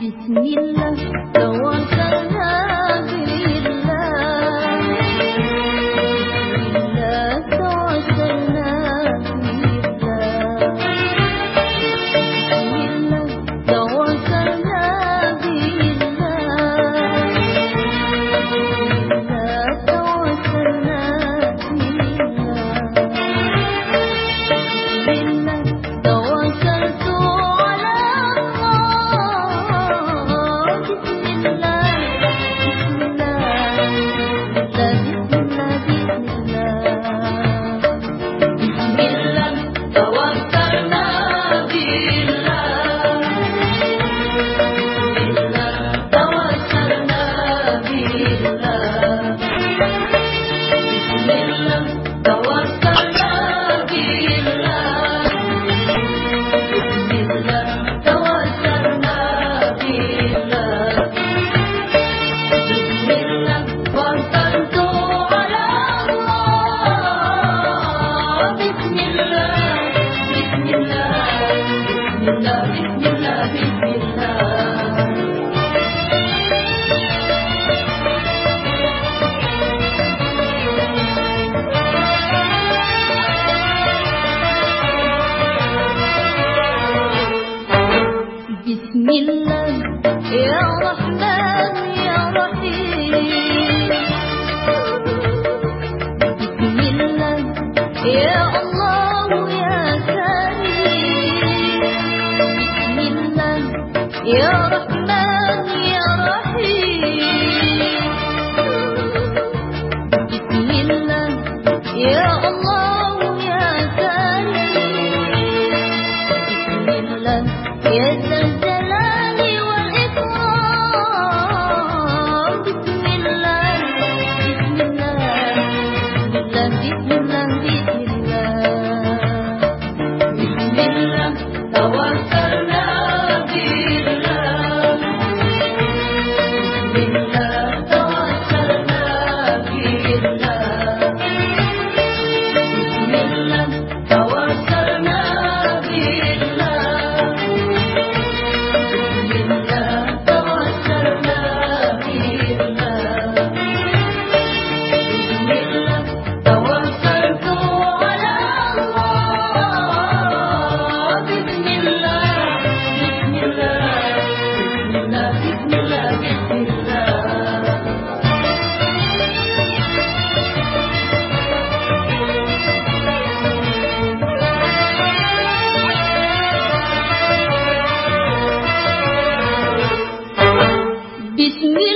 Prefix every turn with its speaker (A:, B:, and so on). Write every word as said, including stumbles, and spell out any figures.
A: بسم الله توكلنا بالله، بالله توكلنا بالله، بسم الله توكلنا بالله، بالله توكلنا بالله، بالله توكلت على الله، بسم الله بسم الله بسم الله بسم الله توكلنا بالله، بالله توكلنا بالله، بسم الله توكلنا بالله، بسم الله توكلنا بالله، بسم الله توكلت على الله، بسم الله بسم الله بسم الله بسم الله بسم الله. بسم الله يا رحمن يا رحيم، بسم الله يا الله يا كريم، بسم الله يا رحمن يا رحيم، بسم الله يا الله يا كريم، بسم الله يا ذا الجلال والإكرام، بسم الله بسم الله بسم الله بسم الله بسم الله توكلنا بالله، بسم الله توكلنا بالله، بسم الله توكلنا بالله، بسم الله توكلنا بالله، بسم الله توكلت على الله، بسم الله بسم الله بسم الله بسم الله بسم الله. بسم